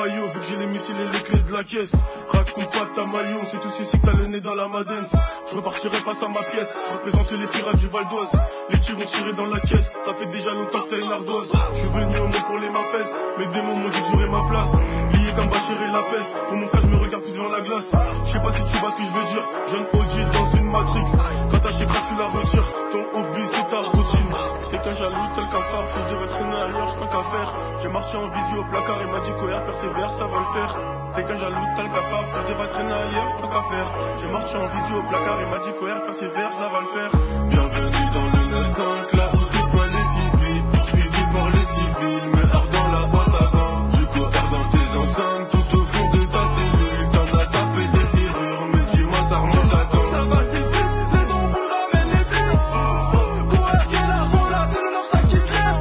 maillot, vu que j'ai les missiles et les clés de la caisse. Raconte pas ta maillot, c'est tout ceci que t'as le nez dans la madenne. Je repartirai pas sans ma pièce, je représente les pirates du Val d'Oise. Les tirs vont tirer dans la caisse, ça fait déjà longtemps que t'as une ardoise. Je suis venu au monde pour les mafesses, mes démons m'ont dit que j'aurais ma place. Lié comme Bachir et la peste, pour mon frère je me regarde plus devant la glace. Je sais pas si tu vois ce que je veux dire, jeune OG dans une Matrix. Quand ta chiffre tu la retires, ton hobby c'est ta routine. T'es qu'un jaloux, tel qu'un phare, si je devais traîner ailleurs, tant qu'à faire. J'ai marché en visio au placard, il m'a dit qu'OR persévère, ça va le faire. T'es qu'un jaloux, tel qu'un phare, si je devais traîner ailleurs, tant qu'à faire. J'ai marché en visio au placard, il m'a dit qu'OR persévère, ça va le faire. Bienvenue dans le 9-5, là où déploient les civils, poursuivi par les civils, mais hors dans la boîte à gants. Je cohère dans tes enceintes, tout au fond de ta cellule, t'en as tapé des serrures, mais dis-moi ça remonte à quand. Ça va si vite, les embrouilles ramènent les flics. Coercer l'argent là, c'est le 9-5 qui vient.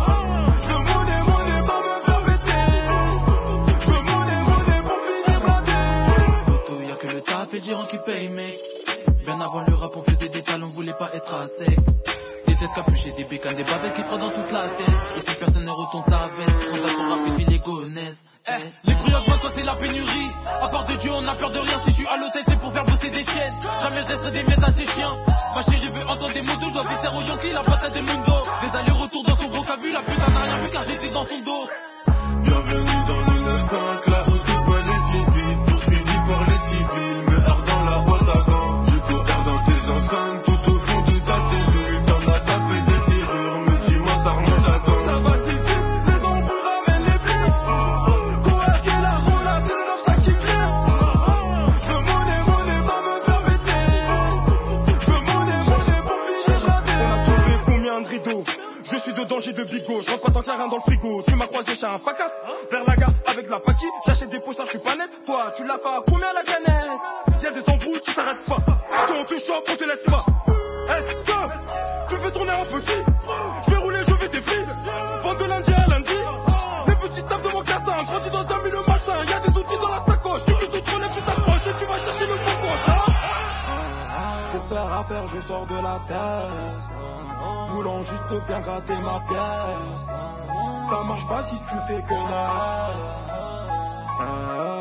Je veux monnaie pour me faire péter. Je veux monnaie pour finir blindé. Poto, y'a que le taf et le gérant qui paye, mec. Bien avant le rap, on faisait des salons, on voulait pas être à sec. Des têtes capuchées, des bécanes, des babettes qui prennent dans toute la tête. Et si personne ne retourne sa veste, transaction rapide, puis les gonnesses. Les truands quand c'est la pénurie. À part de Dieu, on a peur de rien. Si je suis à l'hôtel, c'est pour faire bosser des chiennes. Jamais je laisserai des miettes à ces chiens. Ma chérie veut entendre des mots doux, je dois visser au Yankee, la patate des Mundo. Des allers-retours dans son vocabulaire, la putain n'a rien vu car j'étais dans son dos. Bienvenue dans le 9-5, là où déploient les civils, poursuivi par les civils, mais hors dans la boîte à gants. Je cohère dans tes enceintes, tout au fond de ta cellule, t'en as tapé des serrures, mais dis-moi ça remonte à quand. Ça va si vite, les embrouilles ramènent les flics. Coercer l'argent là, c'est le 9-5 qui vient. Je veux monnaie pour me faire péter. Je veux monnaie pour finir blindé. On a trouvé combien de rideaux? Je suis dedans, j'ai de bigots. Je rentre pas tant qu'il y a rien dans le frigo. Tu m'as croisé chez un facaste. Vers la gare avec la paki. J'achète des poissons, je suis pas net. Toi, tu l'as fait à combien la canette? Y'a des embrouilles, tu t'arrêtes pas. Quand on te chope, on te laisse pas. Est-ce que tu fais tourner un petit? Je vais rouler, je vais des frites. Vendre de lundi à lundi. Les petits tapent de mon cassin. Grandis dans un milieu malsain. Y'a des outils dans la sacoche. Tu veux tout relève, tu t'accroches et tu vas chercher le bon coche. Pour faire affaire, je sors de la terre. Voulant juste bien gratter ma pièce. Ça marche pas si tu fais que dalle.